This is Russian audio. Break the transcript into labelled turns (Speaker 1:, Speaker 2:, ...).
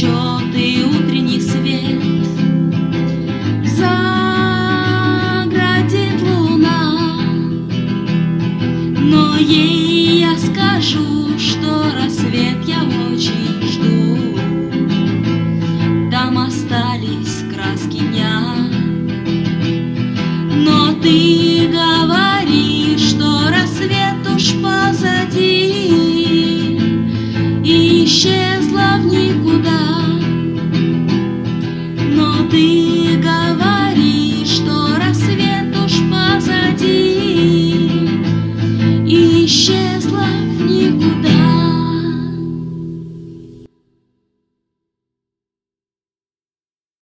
Speaker 1: течет и утренний свет. Заградит луна, но ей я скажу, что рассвет я очень жду. Там остались краски дня, но ты говоришь, что рассвет уж позади и исчезла в никуда. Но ты